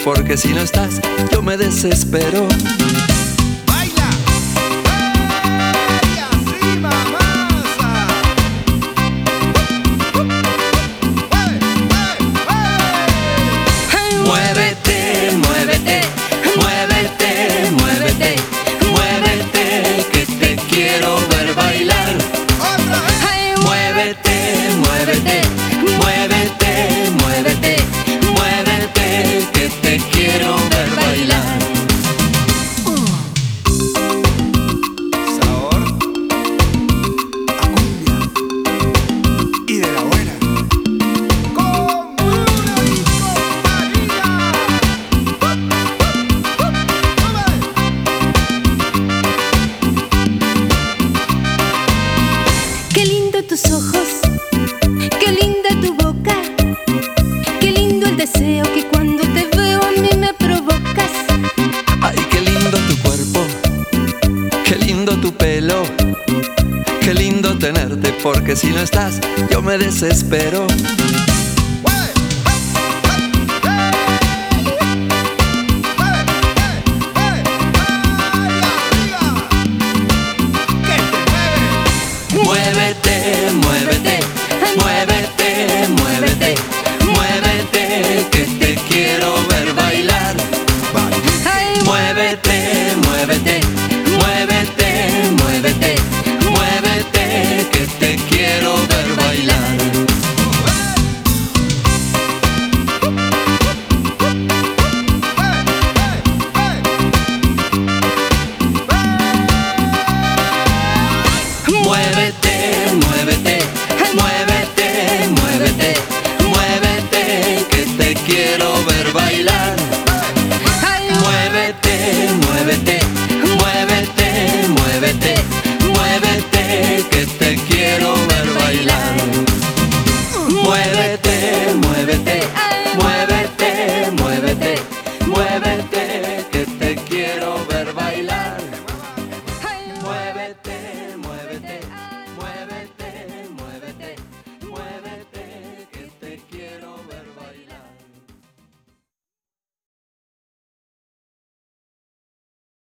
porque si no estás, yo me desespero. ¡Baila! ¡Ey! ¡Así, mamasa! ¡Mueve, mueve, mueve! Muévete, muévete, muévete, muévete, muévete, que te quiero ver bailar. ¡Otra vez! Muévete, muévete, muévete, muévete, muévete, que te quiero ver bailar. Sabor a cumbia y de la buena. ¡Comuna y compañía! Qué lindo tus ojos, qué linda tu boca, qué lindo el deseo que cuando te veo a mí me provocas. Ay, qué lindo tu cuerpo, qué lindo tu pelo, qué lindo tenerte, porque si no estás, yo me desespero.